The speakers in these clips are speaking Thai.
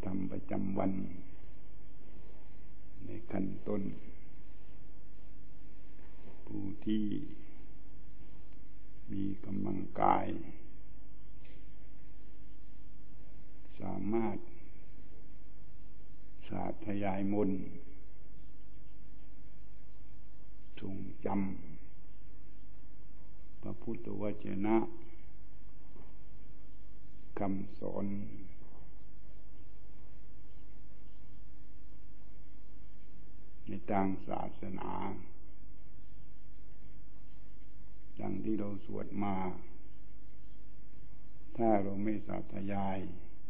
ธรรมประจำวันในขั้นต้นผู้ที่มีกำลังกายสามารถสาธยายมนต์ทรงจำพระพุทธวจนะคำสอนในทางศาสนาดังที่เราสวดมาถ้าเราไม่สาธยาย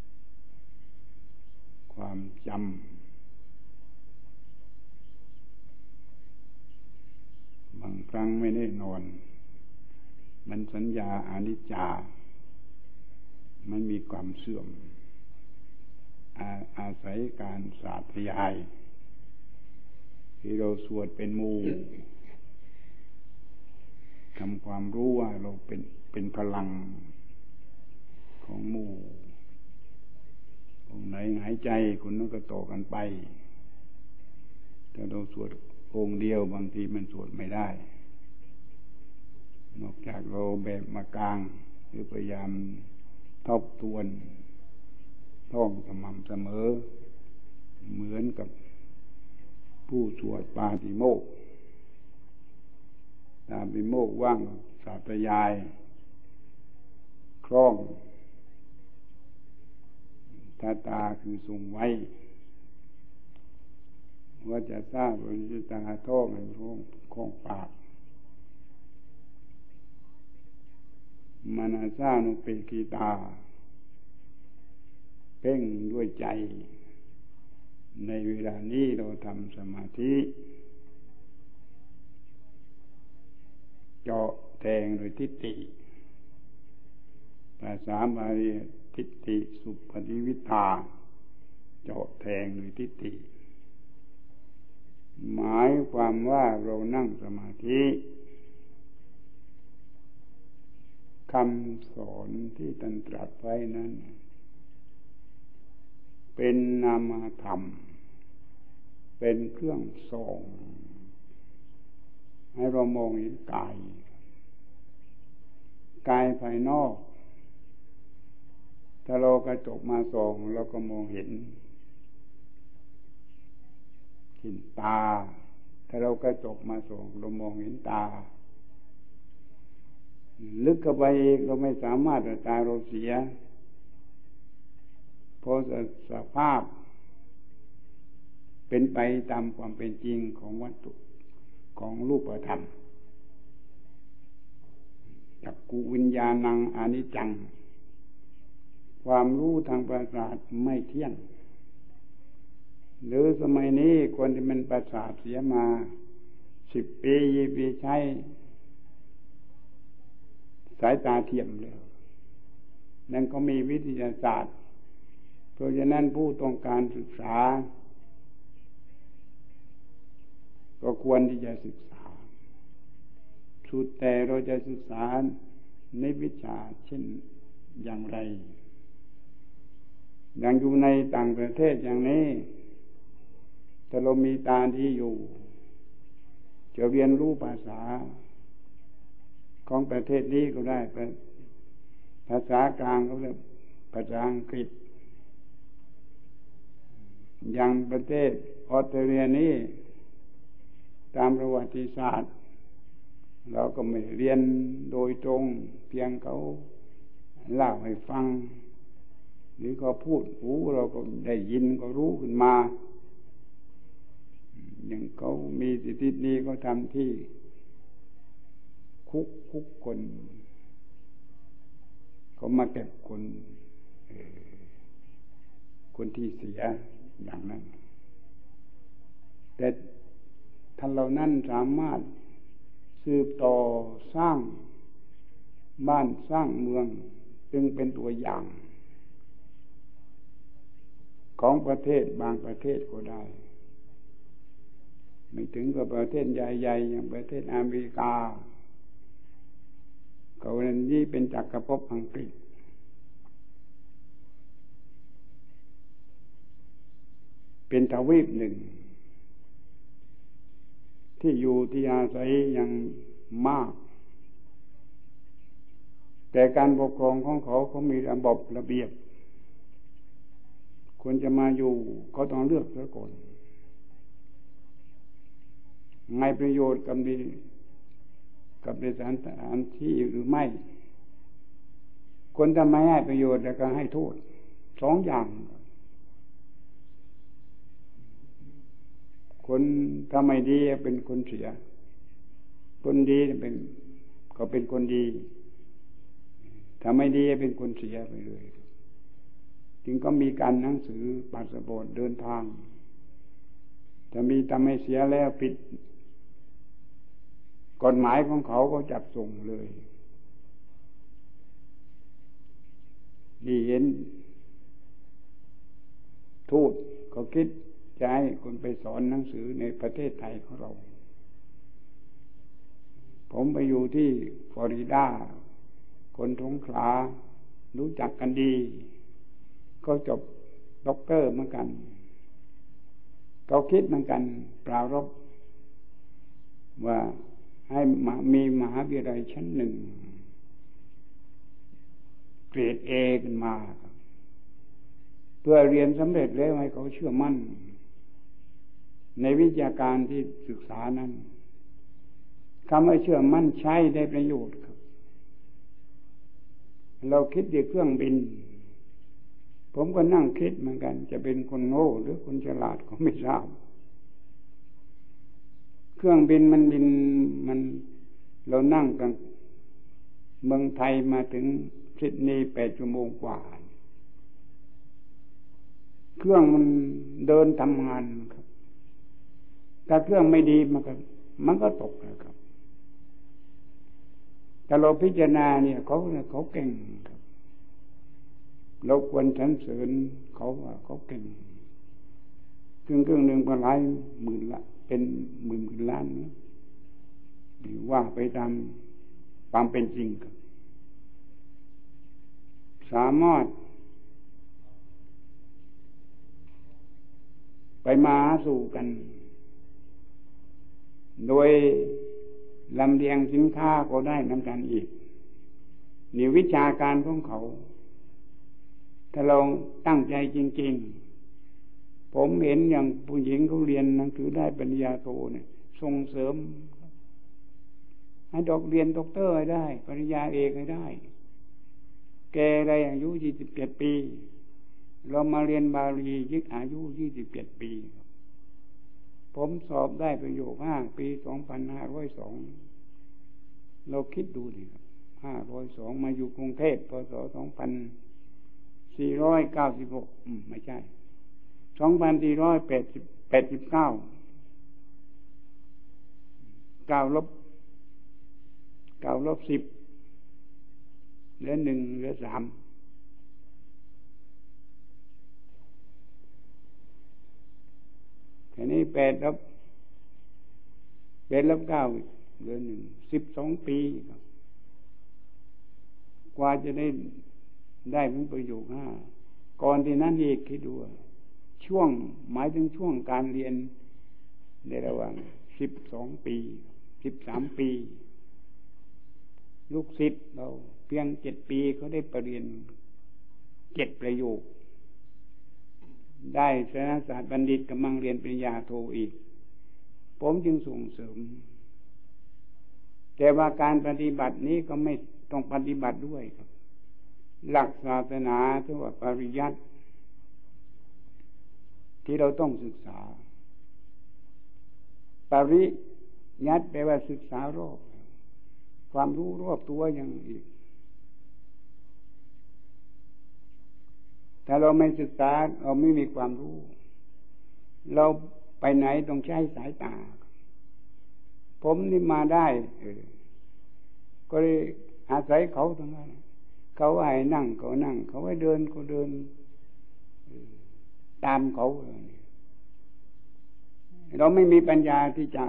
ความจำบางครั้งไม่แน่นอนมันสัญญาอนิจจามันมีความเสื่อมอาศัยการสาธยายที่เราสวดเป็นหมู่ทำความรู้ว่าเราเป็นพลังของหมู่องค์ไหนหายใจคนนั้นก็ต่อกันไปถ้าเราสวดองค์เดียวบางทีมันสวดไม่ได้นอกจากเราแบบมากลางหรือพยายามทบทวนท่องสม่ำเสมอเหมือนกับผู้สวดปาติโมกข์ปาติโมกข์ว่างสาธยายคล่องตาคือทรงไว้ว่าจะทราบว่าจะตาท่องในคล่องปากมานาซานุเปกิตาเพ่งด้วยใจในเวลานี้เราทำสมาธิเจาะแทงโดยทิฏฐิภาษาบาลีทิฏฐิสุปฏิวิทาเจาะแทงโดยทิฏฐิหมายความว่าเรานั่งสมาธิคำสอนที่ท่านตรัสไว้นั้นเป็นนามธรรมเป็นเครื่องส่องให้เรามองเห็นกายภายนอกถ้าเรากระจกมาส่องเราก็มองเห็นตาถ้าเรากระจกมาส่องเรามองเห็นตาลึกเข้าไปอีกเราไม่สามารถตาเราเสียเพราะสภาพเป็นไปตามความเป็นจริงของวัตถุของรูปธรรมจักขุวิญญาณังอนิจจังความรู้ทางประสาทไม่เที่ยงหรือสมัยนี้คนที่มันประสาทเสียมา10 ปี20 ปีใช้สายตาเทียมแล้วนั่นก็มีวิทยาศาสตร์เพราะฉะนั้นผู้ต้องการศึกษาก็ควรที่จะศึกษาสุดแต่เราจะศึกษาในวิชาเช่นอย่างไรอย่างอยู่ในต่างประเทศอย่างนี้ถ้าเรามีตาที่อยู่จะเรียนรู้ภาษาของประเทศนี้ก็ได้ภาษากลางเขาเรียกภาษาอังกฤษอย่างประเทศออสเตรเลียนี้ตามประวัติศาสตร์เราก็ไม่เรียนโดยตรงเพียงเขาเล่าให้ฟังหรือเขาพูดหูเราก็ได้ยินก็รู้ขึ้นมาอย่างเขามีสิทธินี้ก็ทำที่คุกคนเขามาเก็บคนที่เสียอย่างนั้นแต่ท่านเหล่านั้นสามารถสืบต่อสร้างบ้านสร้างเมืองจึงเป็นตัวอย่างของประเทศบางประเทศก็ได้ไม่ถึงกับประเทศใหญ่ๆอย่างประเทศอเมริกาเขาเรียนนี่เป็นจักรภพอังกฤษเป็นทวีปหนึ่งที่อยู่ที่อาศัยอย่างมากแต่การปกครองของเขามีระบบระเบียบคนจะมาอยู่เขาต้องเลือกเสียก่อนไงประโยชน์กับสถานที่หรือไม่คนทำไม่ให้ประโยชน์แล้วก็ให้โทษสองอย่างคนทำไม่ดีเป็นคนเสียคนดีก็เป็นคนดีถ้าไม่ดีเป็นคนเสียไปเลยจึงก็มีการหนังสือพาสปอร์ตเดินทางถ้าทำให้เสียแล้วผิดกฎหมายของเขาก็จับส่งเลยดีเห็นทูตเขาคิดจะให้คนไปสอนหนังสือในประเทศไทยของเราผมไปอยู่ที่ฟลอริดาคนสงขลารู้จักกันดีก็จบด็อกเตอร์เหมือนกันเขาคิดเหมือนกันปรารภว่าให้มีมหาวิทยาลัยชั้นหนึ่งเกรด A ขึ้นมาเพื่อเรียนสำเร็จแล้วให้เขาเชื่อมั่นในวิชาการที่ศึกษานั้นคำว่าเชื่อมั่นใช้ได้ประโยชน์ครับเราคิดในเครื่องบินผมก็นั่งคิดเหมือนกันจะเป็นคนโง่หรือคนฉลาดก็ไม่ทราบเครื่องบินมันเรานั่งกันเมืองไทยมาถึงซิดนีย์8 ชั่วโมงกว่าเครื่องมันเดินทำงานครับถ้าเครื่องไม่ดีมันก็ตกนะครับแต่เราพิจารณาเนี่ยเขาเก่งครับเราควรสรรเสริญเขาว่าเขาเก่งเครื่องหนึ่งก็หลายหมื่นละเป็นหมื่นล้านนะว่าไปตามความเป็นจริงครับสามารถไปมาสู่กันโดยลำเลียงสินค้าก็ได้นำกันอีกนี่วิชาการของเขาถ้าเราตั้งใจจริงๆผมเห็นอย่างผู้หญิงเขาเรียนหนังสือได้ปริญญาโทเนี่ยส่งเสริมให้เรียนด็อกเตอร์ให้ได้ปริญญาเอกให้ได้แกได้อายุ27 ปีเรามาเรียนบาลียิ่งอายุ27 ปีผมสอบได้ประโยค5 ปี 2502เราคิดดูดิครับ502มาอยู่กรุงเทพพศ2496ไม่ใช่2489 9 ลบ 10เหลือ1เหลือ3แค่นี้8 ลบ 9เหลือ1 12 ปีครับกว่าจะได้เป็นประโยค5ก่อนที่นั้นอีกคิดดูช่วงหมายถึงช่วงการเรียนในระหว่าง12 ปี13 ปีลูกศิษย์เราเพียง7 ปีเขาได้ปริญญา7 ประโยคได้ศาสนศาสตร์บัณฑิตกำลังเรียนปริญญาโทอีกผมจึงส่งเสริมแต่ว่าการปฏิบัตินี้ก็ไม่ต้องปฏิบัติด้วยครับหลักศาสนาที่ว่าปริยัติที่เราต้องศึกษาปริยัติแปลว่าศึกษารอบความรู้รอบตัวอย่างอีกถ้าเราไม่ศึกษาเราไม่มีความรู้เราไปไหนต้องใช้สายตาผมนี่มาได้ก็เลยอาศัยเขาทั้งนั้นเขาให้นั่งก็นั่งเขาให้เดินก็เดินตามเขาเราไม่มีปัญญาที่จะ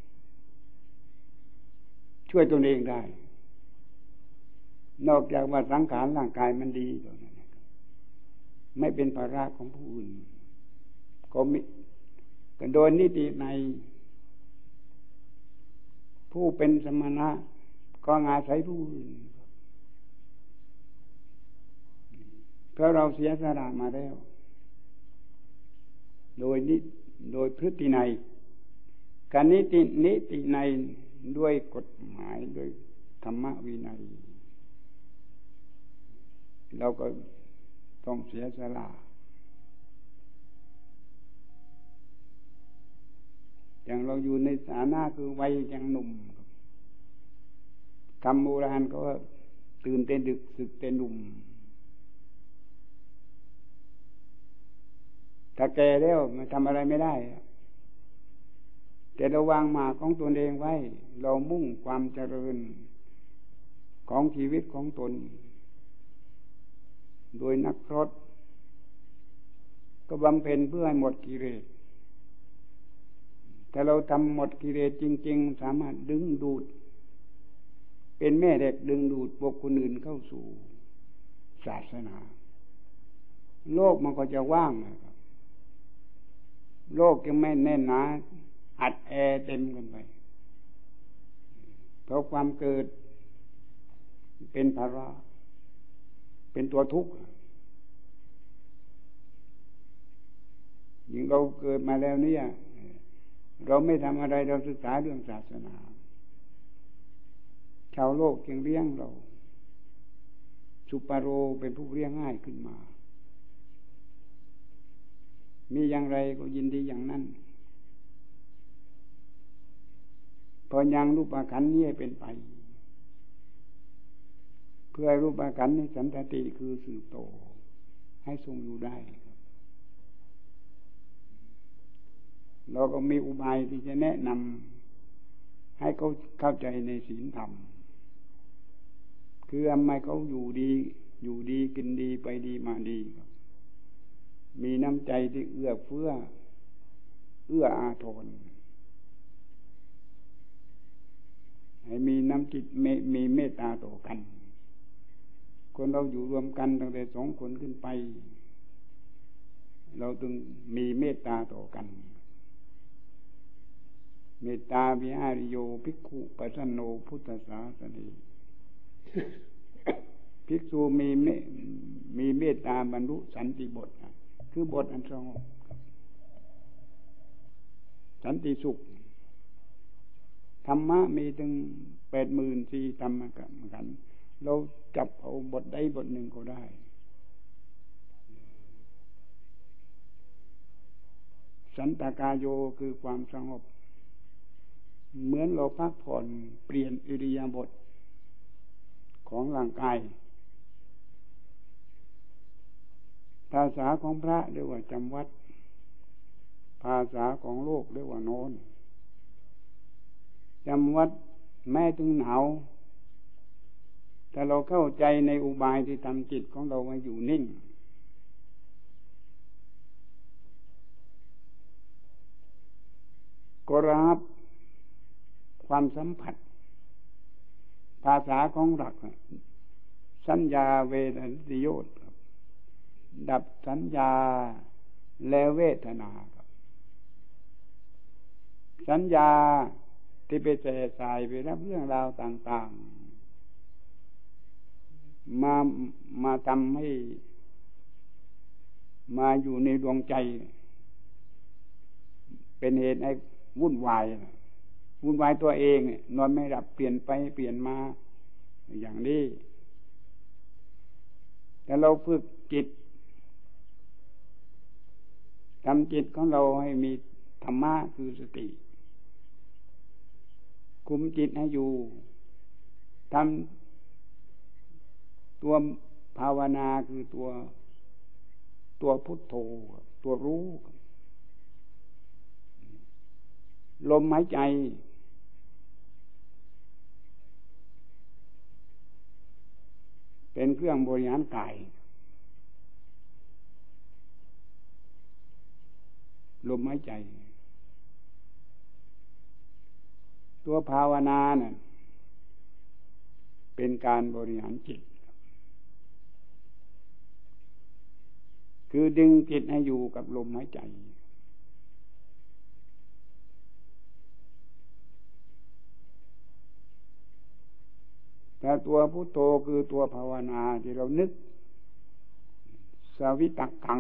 ช่วยตนเองได้นอกจากว่าสังขารร่างกายมันดีเท่านั้นไม่เป็นภาระของผู้อื่นก็มีโดยนิติในผู้เป็นสมณะก็อาศัยผู้อื่นเพราะเราเสียสละมาแล้วโดยพฤตินัยการนิตินัยด้วยกฎหมายด้วยธรรมวินัยเราก็ต้องเสียสละอย่างเราอยู่ในฐานะคือวัยยังหนุ่มคำโบราณก็ตื่นเต้นดึกสึกเต้นหนุ่มถ้าแก่แล้วมันทำอะไรไม่ได้แต่เราวางหมากของตนเองไว้เรามุ่งความเจริญของชีวิตของตนโดยนักพรตก็บำเพ็ญเพื่อให้หมดกิเลสแต่เราทำหมดกิเลสจริงๆสามารถดึงดูดเป็นแม่เหล็กดึงดูดบุคคลอื่นเข้าสู่ศาสนาโลกมันก็จะว่างนะครับโลกยังไม่แน่นหนาอัดแอเต็มกันไปเพราะความเกิดเป็นภาระเป็นตัวทุกข์ยิ่งเราเกิดมาแล้วเนี่ยเราไม่ทำอะไรเราศึกษาเรื่องศาสนาชาวโลกจึงเลี้ยงเราสุปโรเป็นผู้เลี้ยงง่ายขึ้นมามีอย่างไรก็ยินดีอย่างนั้นพอยังรูปขันธ์นี้เป็นไปเพื่อรูปขันธ์นี้สันตติคือสืบโตให้ทรงอยู่ได้เราก็มีอุบายที่จะแนะนำให้เขาเข้าใจในศีลธรรมคือทำไมเขาอยู่ดีกินดีไปดีมาดีมีน้ำใจที่เอื้อเฟื้ออาทรให้มีน้ำจิตมีเมตตาต่อกันคนเราอยู่รวมกันตั้งแต่2 คนขึ้นไปเราต้องมีเมตตาต่อกันเมตตาวิหาริโยภิกขุปัสสโนพุทธศาสนีภิกษุมีเมตตาบรรลุสันติบทคือบทอันสงบสันติสุขธรรมะมีถึง 84,000 ธรรมกันเราจับเอาบทใดบทหนึ่งก็ได้สันตกายโยคือความสงบเหมือนเราพักผ่อนเปลี่ยนอิริยาบถของร่างกายภาษาของพระเรียกว่าจำวัดภาษาของโลกเรียกว่าโนนจำวัดแม้ถึงหนาวแต่เราเข้าใจในอุบายที่ทำจิตของเราให้อยู่นิ่งก็รับความสัมผัสภาษาของหลักสัญญาเวทนิโยตดับสัญญาและเวทนาสัญญาที่ไปแส่สายไปรับเรื่องราวต่างๆมาทำให้มาอยู่ในดวงใจเป็นเหตุให้วุ่นวายตัวเองนอนไม่หลับเปลี่ยนไปเปลี่ยนมาอย่างนี้แต่เราฝึกจิตทำจิตของเราให้มีธรรมะคือสติคุมจิตให้อยู่ทำตัวภาวนาคือตัวพุทโธตัวรู้ลมหายใจเป็นเครื่องบริหารกายลมหายใจตัวภาวนาเนี่ยเป็นการบริหารจิตคือดึงจิตให้อยู่กับลมหายใจตัวพุทโธคือตัวภาวนาที่เรานึกสวิตกัง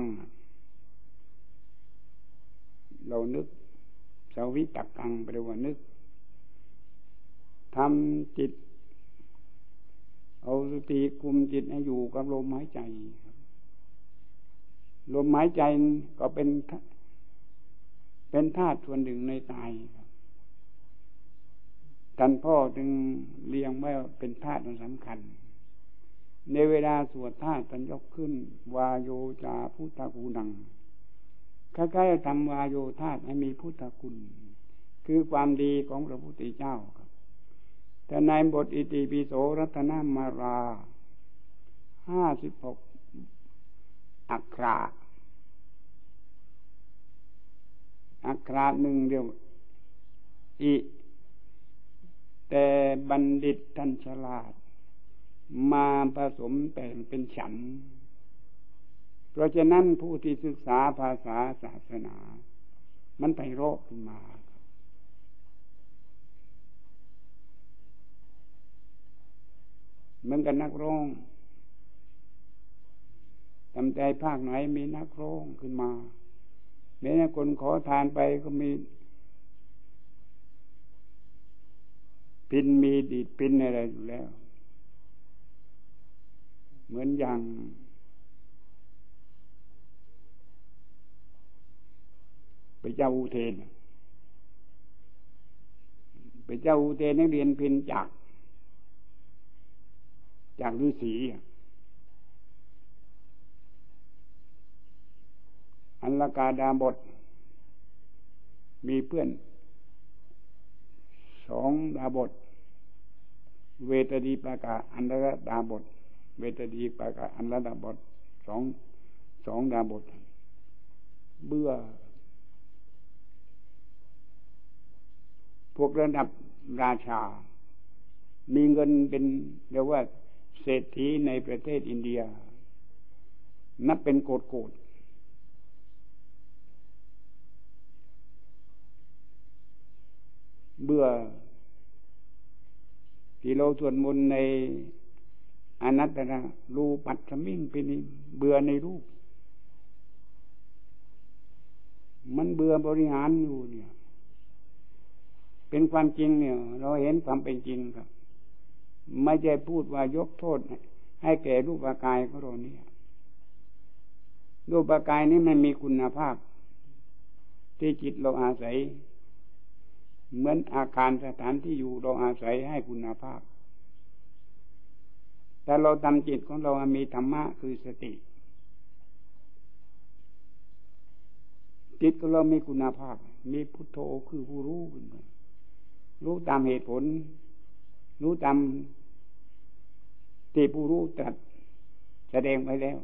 เรานึกสวิตกังแปลว่านึกทำจิตเอาสติคุมจิตให้อยู่กับลมหายใจลมหายใจก็เป็นธาตุส่วนหนึ่งในกายท่านพ่อจึงเรียงไว้ว่าเป็นธาตุสำคัญในเวลาสวดธาตุท่านยกขึ้นวาโยจาพุทธกูนังคล้ายๆทำวาโยธาตุให้มีพุทธคุณคือความดีของพระพุทธเจ้าครับแต่ในบทอิติปิโสรัตนมารา56อักขระหนึ่งเดียวอิแต่บัณฑิตท่านฉลาดมาผสมแต่งเป็นฉันเพราะฉะนั้นผู้ที่ศึกษาภาษาศาสนามันไพเราะขึ้นมาเหมือนกันนักร้องทำใจภาคไหนมีนักร้องขึ้นมาแม้คนขอทานไปก็มีพินมีดีดพินอะไรอยู่แล้วเหมือนอย่างพระเจ้าอุเทนนักเรียนพินจากฤาษีอันลกาดาบทมีเพื่อน2 ดาบทเวทดีปากะอันละดาบทเวทดีปากะอันละดาบทสองดาบทเบื่อพวกระดับราชามีเงินเป็นเรียกว่าเศรษฐีในประเทศอินเดียนับเป็นโกดเบื่อที่เราสวดมนต์ในอนัตตนะรูปัตถมิงปินิเบื่อในรูปมันเบื่อบริหารอยู่เนี่ยเป็นความจริงเนี่ยเราเห็นความเป็นจริงครับไม่ใช่พูดว่ายกโทษให้แก่รูปกายของเราเนี่ยรูปกายนี้มันมีคุณภาพที่จิตเราอาศัยเหมือนอาคารสถานที่อยู่เราอาศัยให้คุณภาพแต่เราทำจิตของเรามีธรรมะคือสติจิตของเรามีคุณภาพมีพุทโธคือผู้รู้รู้ตามเหตุผลรู้ตามที่ผู้รู้ตรัสแสดงไว้แล้ว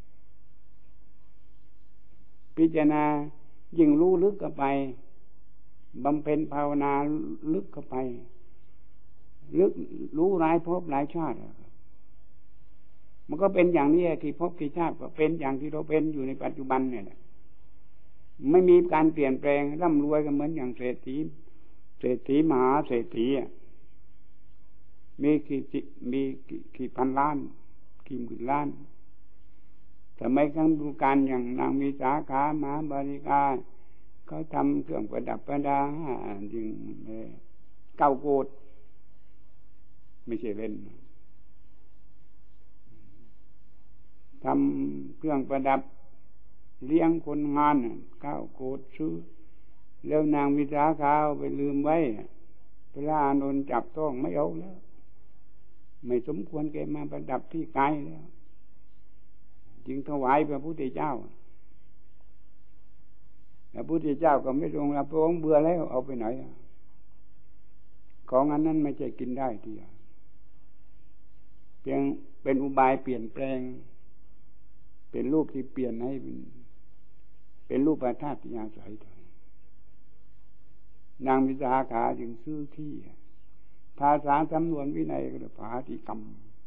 พิจารณายิ่งรู้ลึกเข้าไปบำเพ็ญภาวนาลึกเข้าไปลึกรู้หลายภพหลายชาติมันก็เป็นอย่างนี้ที่ภพที่ชาติก็เป็นอย่างที่เราเป็นอยู่ในปัจจุบันเนี่ยไม่มีการเปลี่ยนแปลงร่ำรวยกันเหมือนอย่างเศรษฐีมหาเศรษฐีมีกี่พันล้านกี่หมื่นล้านสมัยครั้งดูการอย่างนางมีสาขามหาบาริกาเขาทำเครื่องประดับประดาจึง9 โกฏไม่ใช่เล่นทำเครื่องประดับเลี้ยงคนงาน9 โกฏซื้อแล้วนางวิสาขาไปลืมไว้พระอานนท์จับต้องไม่เอาแล้วไม่สมควรแกมาประดับที่กายแล้วจึงถวายพระพุทธเจ้าพระพุทธเจ้าก็ไม่ทรงรับพระองค์เบื่อแล้วเอาไปไหนของอันนั้นไม่ใช่กินได้ทีเพียงเป็นอุบายเปลี่ยนแปลงเป็นรูปที่เปลี่ยนให้เป็นรูปประธาตุที่อาศัยนางวิสาขาจึงซื้อที่ภาษาสำนวนวินัยก็เรียกปาฏิกรรม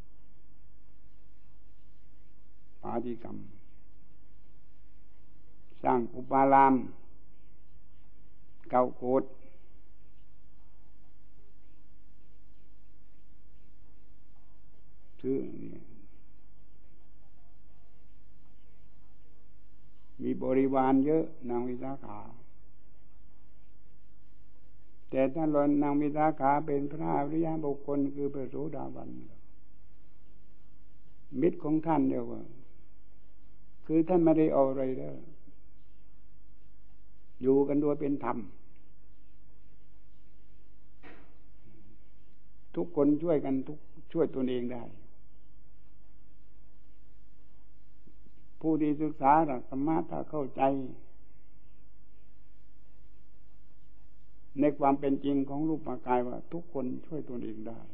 สร้างอุปาราม9 โกฏคือมีบริวารเยอะนางวิสาขาแต่ถ้านางวิสาขาเป็นพระอริยบุคคลคือพระโสดาบันมิตรของท่านเดียวกันคือท่านไม่ได้เอาอะไรเลยอยู่กันโดยเป็นธรรมทุกคนช่วยกันช่วยตนเองได้ผู้ที่ศึกษาหลักธรรมะถ้าเข้าใจในความเป็นจริงของรูปกายว่าทุกคนช่วยตนเองได้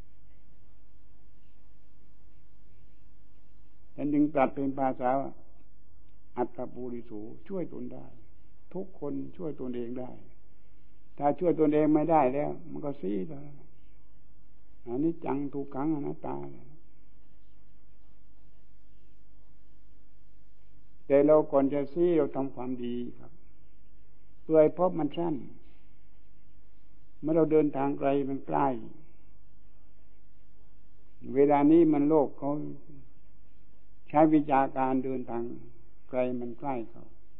แต่จึงตรัสเป็นภาษาอัตตปุริโสช่วยตนได้ทุกคนช่วยตนเองได้ถ้าช่วยตนเองไม่ได้แล้วมันก็ซี้เลยอันนี้จังทุกขังอนัตตาแต่เราก่อนจะซี้เราทำความดีครับเพื่อให้พบมันสั้นเมื่อเราเดินทางไกลมันใกล้เวลานี้มันโลกเขาใช้วิชาการเดินทางไกลมันใกล้เขา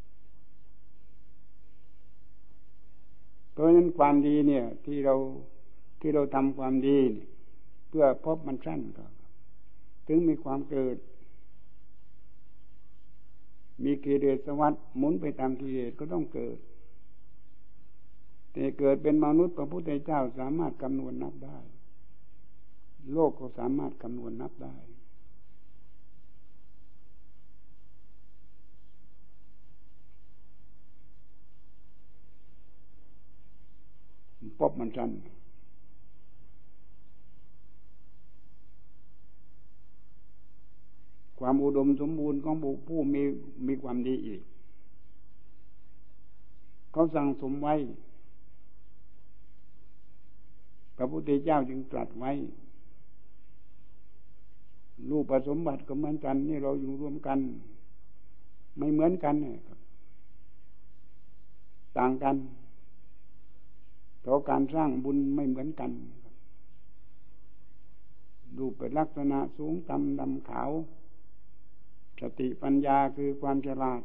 เพราะฉะนั้นความดีเนี่ยที่เราทำความดีเพื่อพบมันสั้นก็ถึงมีความเกิดมีกิเลสวัฏหมุนไปตามกิเลสก็ต้องเกิดแต่เกิดเป็นมนุษย์พระพุทธเจ้าสามารถคำนวณนับได้โลกก็สามารถคำนวณนับได้พบมันสั้นความอุดมสมบูรณ์ของผู้มีความดีอีกเขาสั่งสมไว้พระพุทธเจ้าจึงตรัสไว้รูปสมบัติก็เหมือนกันนี่เราอยู่ร่วมกันไม่เหมือนกันต่างกันเพราะการสร้างบุญไม่เหมือนกันรูปเป็นลักษณะสูงต่ำดำขาวสติปัญญาคือความฉลาด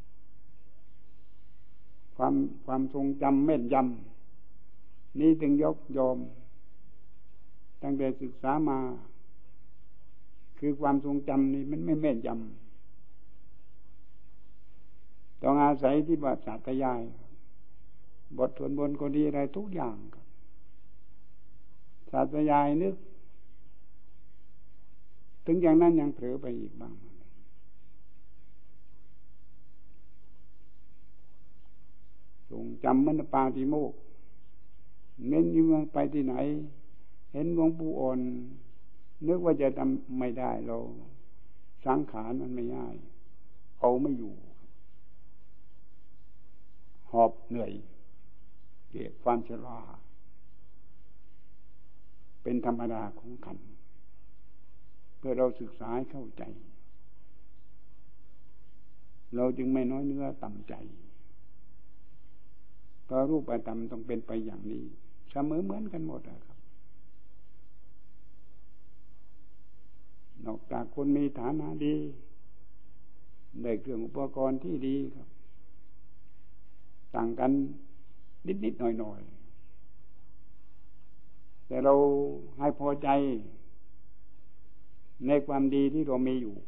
ความทรงจำแม่นยำนี้จึงยกยอมตั้งแต่ศึกษามาคือความทรงจำนี่มันไม่แม่นยำต้องอาศัยที่บทสาธยายบทสวดมนต์ก็ดีอะไรทุกอย่างสาธยายนึกถึงอย่างนั้นยังเผลอไปอีกบ้างทรงจำมันปาติโมกข์เน้นยิ่งไปที่ไหนเห็นหลวงปู่อ่อนนึกว่าจะทำไม่ได้เราสังขารมันไม่ง่ายเอาไม่อยู่หอบเหนื่อยเกิดความชราเป็นธรรมดาของขันธ์เพื่อเราศึกษาให้เข้าใจเราจึงไม่น้อยเนื้อต่ำใจเพราะรูปธรรมต้องเป็นไปอย่างนี้เสมอเหมือนกันหมดครับนอกจากคนมีฐานะดีได้เครื่องอุปกรณ์ที่ดีครับต่างกันนิดๆหน่อยๆแต่เราให้พอใจในความดีที่เรามีอยู่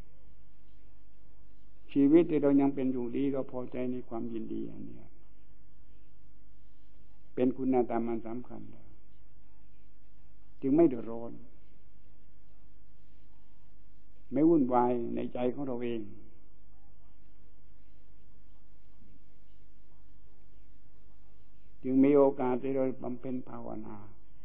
ชีวิตที่เรายังเป็นอยู่ดีเราพอใจในความยินดีอันนี้เป็นคุณธรรมอันสำคัญจึงไม่เดือดร้อนไม่วุ่นวายในใจของเราเองจึงมีโอกาสที่เราบำเพ็ญภาวนา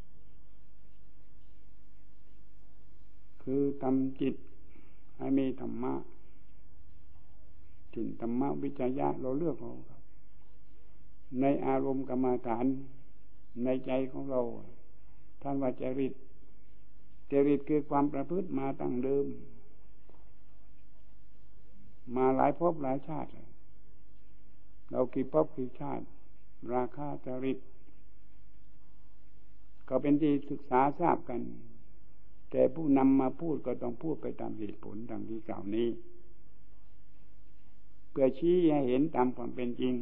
คือทำจิตให้มีธรรมะถึงธรรมะวิจยะเราเลือกเอาครับในอารมณ์กรรมฐานในใจของเราท่านว่าจริตคือความประพฤติมาตั้งเดิมมาหลายภพหลายชาติเรากี่ภพกี่ชาติราคะจริตก็เป็นที่ศึกษาทราบกันแต่ผู้นำมาพูดก็ต้องพูดไปตามเหตุผลดังที่กล่าวนี้เพื่อชี้ให้เห็นตามความเป็นจริง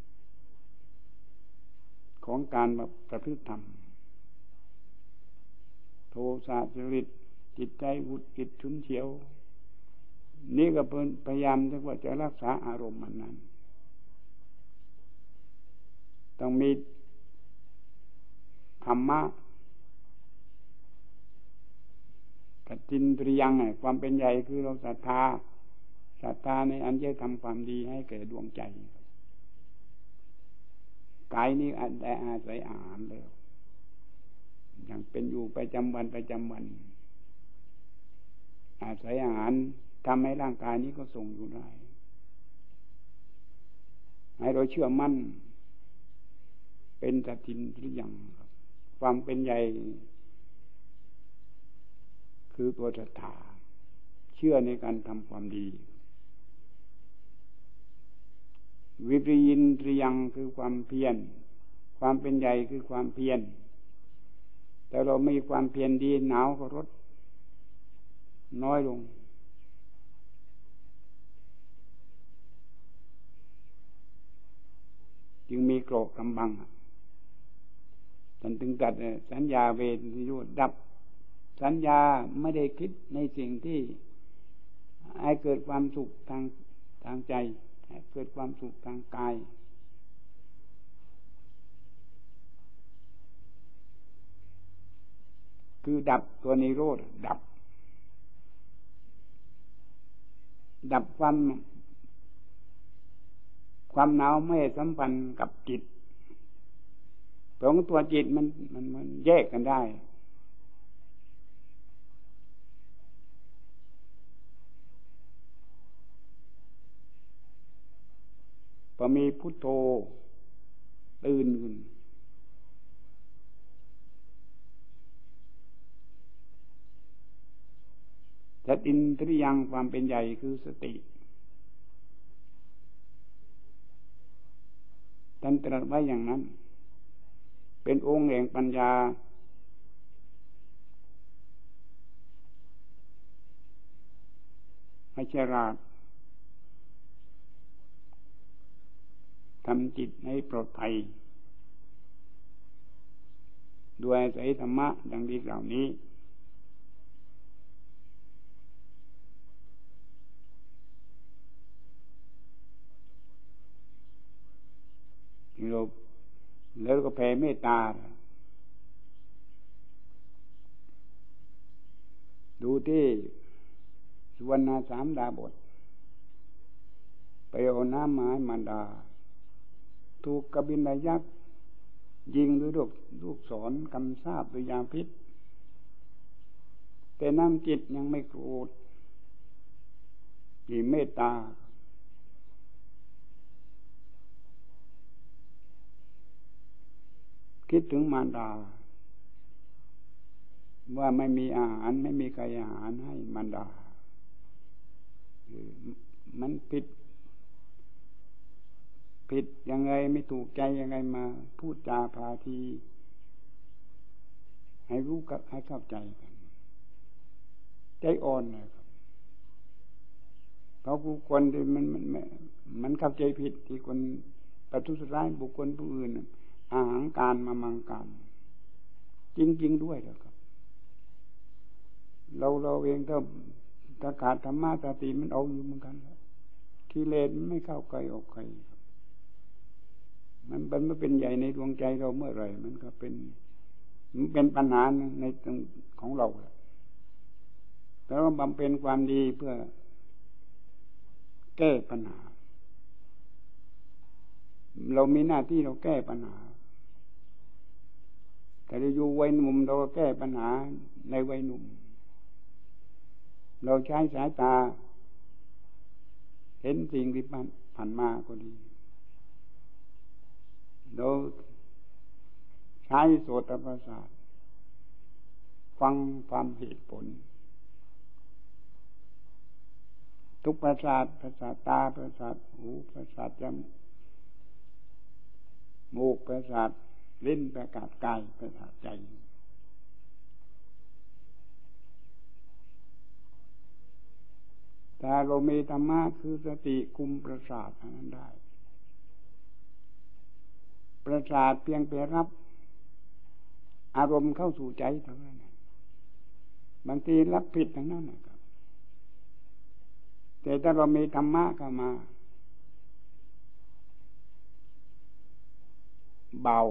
ของการประพฤติธรรมโทสะจริตจิตใจหงุดหงิดฉุนเฉียวนี่ก็พยายามที่ว่าจะรักษาอารมณ์มันนั้นต้องมีธรรมะกัจจินตริยังความเป็นใหญ่คือเราศรัทธาในอันจะทำความดีให้แก่ดวงใจกายนี้ได้อาศัยอาหารแล้วอย่างเป็นอยู่ประจำวันอาศัยอาหารทำให้ร่างกายนี้ก็ทรงอยู่ได้ให้เราเชื่อมั่นเป็นสัจจินหรือยังความเป็นใหญ่คือตัวศรัทธาเชื่อในการทำความดีวิริยินทรียังคือความเพียรความเป็นใหญ่คือความเพียรแต่เราไม่มีความเพียรดีหนาวก็ลดน้อยลงจึงมีโกรธกำบังท่านถึงตัดสัญญาเวทนิโรธดับสัญญาไม่ได้คิดในสิ่งที่ให้เกิดความสุขทางใจให้เกิดความสุขทางกายคือดับตัวนิโรธดับความหนาวไม่สัมพันธ์กับจิตของตัวจิตมันแยกกันได้พอมีพุทโธตื่นขึ้นสัจจินทริยังความเป็นใหญ่คือสติท่านตรัสไว้อย่างนั้นเป็นองค์แห่งปัญญาให้ฉลาดทำจิตให้ปลอดภัยด้วยอาศัยธรรมะดังที่กล่าวนี้แล้วก็แผ่เมตตาดูที่สุวรรณสามดาบทไปเอาน้ำมาให้มารดาถูกกบิลยักษ์ยิงด้วยลูกศรกำซาบด้วยยาพิษแต่น้ำจิตยังไม่โกรธมีเมตตาคิดถึงมารดาว่าไม่มีอาหารไม่มีใครอาหารให้มารดามันผิดยังไงไม่ถูกใจยังไงมาพูดจาพาทีให้รู้กับให้เข้าใจกันใจอ่อนเลยครับเพราะผู้คนที่มันเข้าใจผิดที่คนประทุษร้ายบุคคลผู้อื่นอาหารการมามังการจริงๆด้วยนะครับเราเองถ้าขาดธรรมะสติมันเอาอยู่เหมือนกันกิเลสไม่เข้าใครออกใครมันไม่เป็นใหญ่ในดวงใจเราเมื่อไหร่มันเป็นปัญหาในของเราแต่ว่าบำเพ็ญความดีเพื่อแก้ปัญหาเรามีหน้าที่เราแก้ปัญหาแต่เราอยู่วัยหนุ่มเราก็แก้ปัญหาในวัยหนุ่มเราใช้สายตาเห็นสิ่งที่ผ่านมาก็ดีเราใช้โสตประสาทฟังความเหตุผลทุกประสาทตาประสาทหูประสาทจมูกประสาทลิ้นประสาทกายประสาทใจถ้าเรามีธรรมะคือสติคุมประสาทนั้นได้ประสาทเพียงแต่รับอารมณ์เข้าสู่ใจเท่านั้นบางทีรับผิดทั้งนั้นนะครับแต่ถ้าเรามีธรรมะเข้ามาเบา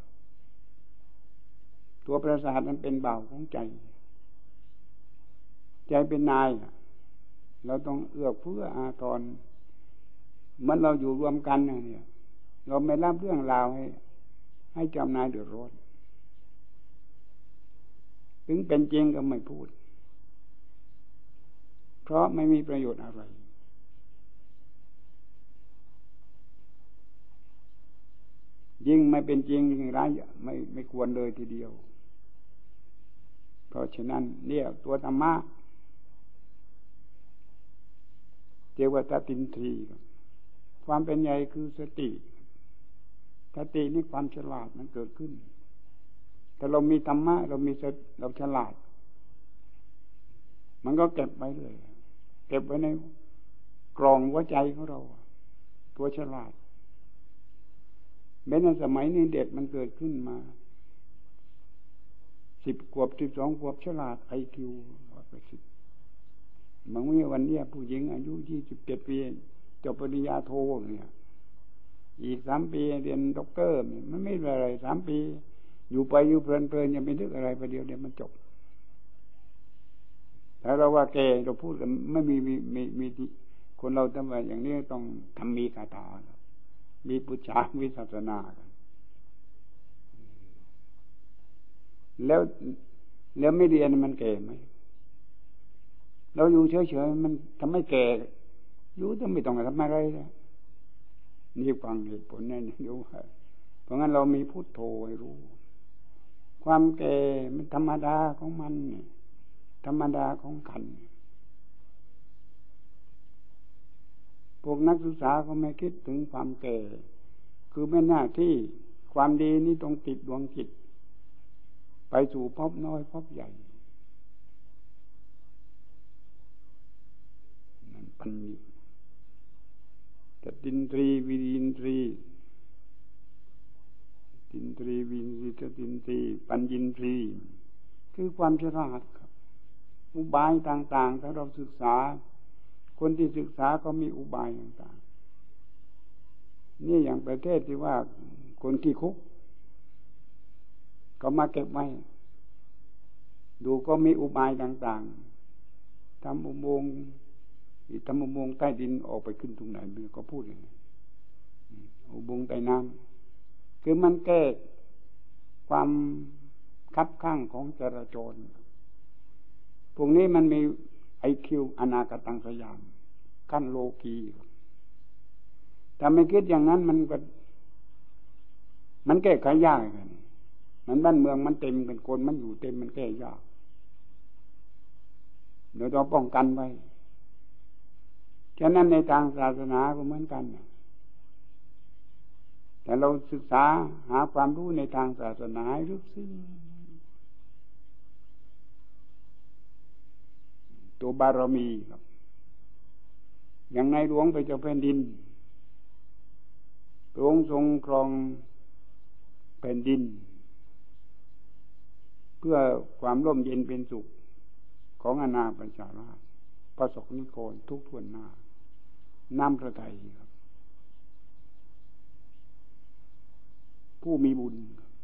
ตัวประสาทมันเป็นเบาของใจใจเป็นนายเราต้องเอื้อเฟื้ออาทรมันเราอยู่รวมกันเนี่ยเราไม่รับเรื่องราวให้เจ้านายเดือดร้อนถึงเป็นจริงก็ไม่พูดเพราะไม่มีประโยชน์อะไรยิ่งไม่เป็นจริงยิ่งร้ายไม่ควรเลยทีเดียวเพราะฉะนั้นเนี่ยตัวธรรมะเรียกว่าตตินทรีย์ความเป็นใหญ่คือสตินี่ความฉลาดมันเกิดขึ้นถ้าเรามีธรรมะเราฉลาดมันก็เก็บไว้เลยเก็บไว้ในกล่องหัวใจของเราตัวฉลาดแม้ในสมัยนี้เด็กมันเกิดขึ้นมา10 ขวบ 12 ขวบฉลาด IQ 180บางวันนี้ผู้หญิงอายุ27 ปีจบปริญญาโทเนี่ยอีก3 ปีเรียนด็อกเตอร์มันไม่เป็นอะไร3 ปีอยู่เพลินๆยังไม่นึกอะไรไปเดียวมันจบถ้าเราว่าแกเราพูดกันไม่มีคนเราทำไมอย่างนี้ต้องทำมีคาถามีปุจฉาวิศาสนากันแล้วไม่เรียนมันแก่ไหมเราอยู่เฉยๆมันทำให้แก่อยู่ต้องไม่ต้องทำอะไรนะนี่ฟังเหตุผลนั่นอยู่เพราะงั้นเรามีพุทโธให้รู้ความแก่มันธรรมดาของมันธรรมดาของขันธ์พวกนักศึกษาก็ไม่คิดถึงความแก่คือไม่หน้าที่ความดีนี่ต้องติดดวงจิตไปสู่ภพน้อยภพใหญ่นั่นปัญญาแต่ตินทรีวิรินทรีตินทรีวิรินทรีตินทรีปัญญินทรีคือความฉลาดครับอุบายต่างๆถ้าเราศึกษาคนที่ศึกษาก็มีอุบายต่างๆนี่อย่างประเทศที่ว่าคนที่คุกก็มาเก็บไว้ดูก็มีอุบายต่างๆทำอุโมงค์ใต้ดินออกไปขึ้นตรงไหนมันก็พูดอย่างนี้อุโมงค์ใต้น้ำคือมันแก้ความคับข้างของจราจรพวกนี้มันมีIQ อนาคตังสยามขั้นโลกีถ้าไม่คิดอย่างนั้นมันแก้ไขยากกันมันบ้านเมืองมันเต็มกันคนมันอยู่เต็มมันแก้ยากเดี๋ยวต้องป้องกันไว้ฉะนั้นในทางศาสนาก็เหมือนกันแต่เราศึกษาหาความรู้ในทางศาสนาให้ลึกซึ้งตัวบารมีครับอย่างในหลวงพระเจ้าแผ่นดินพระองค์ทรงครองแผ่นดินเพื่อความร่มเย็นเป็นสุขของอาณาประชาราษฎร์ประสบนิกรทุกทวนหน้าน้ำพระทัยครับผู้มีบุญ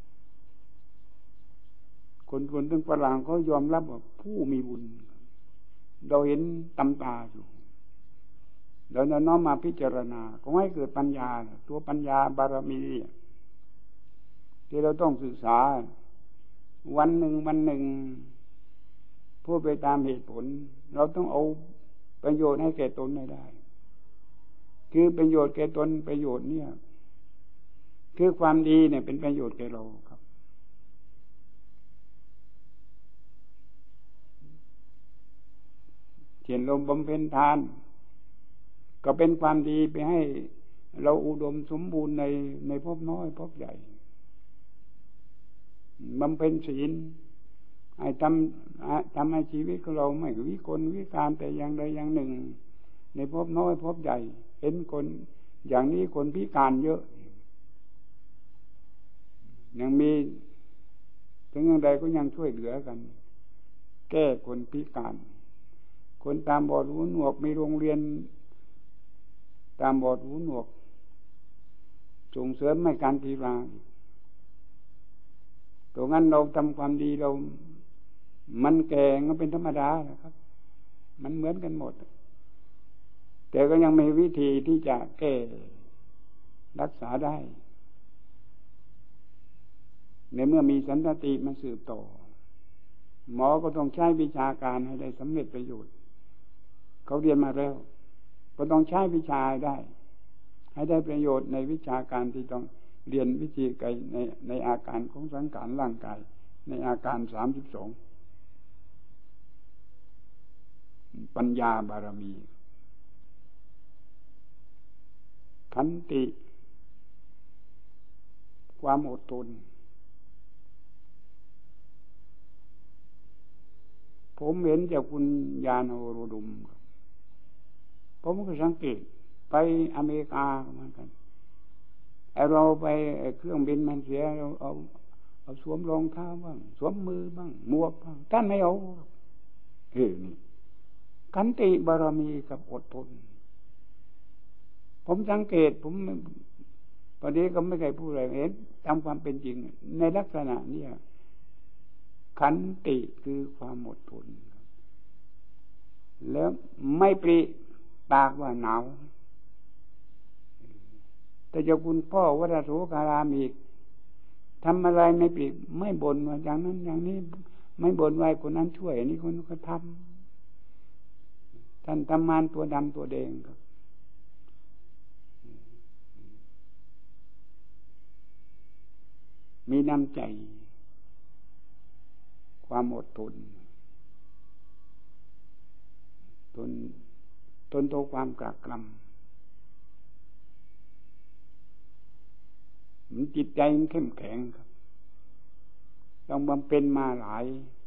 คนทั้งฝรั่งเขายอมรับว่าผู้มีบุญเราเห็นตำตาอยู่เราน้อมมาพิจารณาก็ให้เกิดปัญญาตัวปัญญาบารมีที่เราต้องศึกษาวันหนึ่งพูดไปตามเหตุผลเราต้องเอาประโยชน์ให้แก่ตนให้ได้คือประโยชน์แก่ตนประโยชน์เนี่ยคือความดีเนี่ยเป็นประโยชน์แก่เราครับเช่นเราบำเพ็ญทานก็เป็นความดีไปให้เราอุดมสมบูรณ์ในภพน้อยภพใหญ่บำเพ็ญศีลให้ทำให้ชีวิตของเราไม่วิกลวิการแต่อย่างใดอย่างหนึ่งในภพน้อยภพใหญ่เห็นคนอย่างนี้คนพิการเยอะยังมีถึงอย่างใดก็ยังช่วยเหลือกันแก้คนพิการคนตาบอดหูหนวกมีโรงเรียนตาบอดหูหนวกส่งเสริมให้การกีฬาตรงนั้นเราทำความดีเรามันแก่ก็เป็นธรรมดานะครับมันเหมือนกันหมดแต่ก็ยังมีวิธีที่จะแก้รักษาได้ในเมื่อมีสันตติมันสืบต่อหมอก็ต้องใช้วิชาการให้ได้สำเร็จประโยชน์เขาเรียนมาแล้วก็ต้องใช้วิชาได้ให้ได้ประโยชน์ในวิชาการที่ต้องเรียนวิธีการในอาการของสังขารร่างกายในอาการ32ปัญญาบารมีขันติความอดทนผมเห็นจากคุณญาณโรดมผมก็สังเกตไปอเมริกาเหมือนกันเราไปเครื่องบินมันเสียเราเอาสวมรองเท้าบ้างสวมมือบ้างหมวกบ้างท่านไม่เอานี่ขันติบารมีกับอดทนผมสังเกตผมตอนนี้ก็ไม่เคยพูดอะไรเห็นตามความเป็นจริงในลักษณะนี้ขันติคือความอดทนแล้วไม่ปริปากว่าหนาวแต่เจ้าคุณพ่อวัดโสการามอีกทำอะไรไม่ปริไม่บ่นว่าอย่างนั้นอย่างนี้ไม่บ่นว่าคนนั้นช่วยอันนี้คนก็ทำท่านทำงานตัวดำตัวแดงครับมีน้ำใจความอดทนทนต่อความกระกำมันจิตใจมันเข้มแข็งครับต้องบำเพ็ญมาหลาย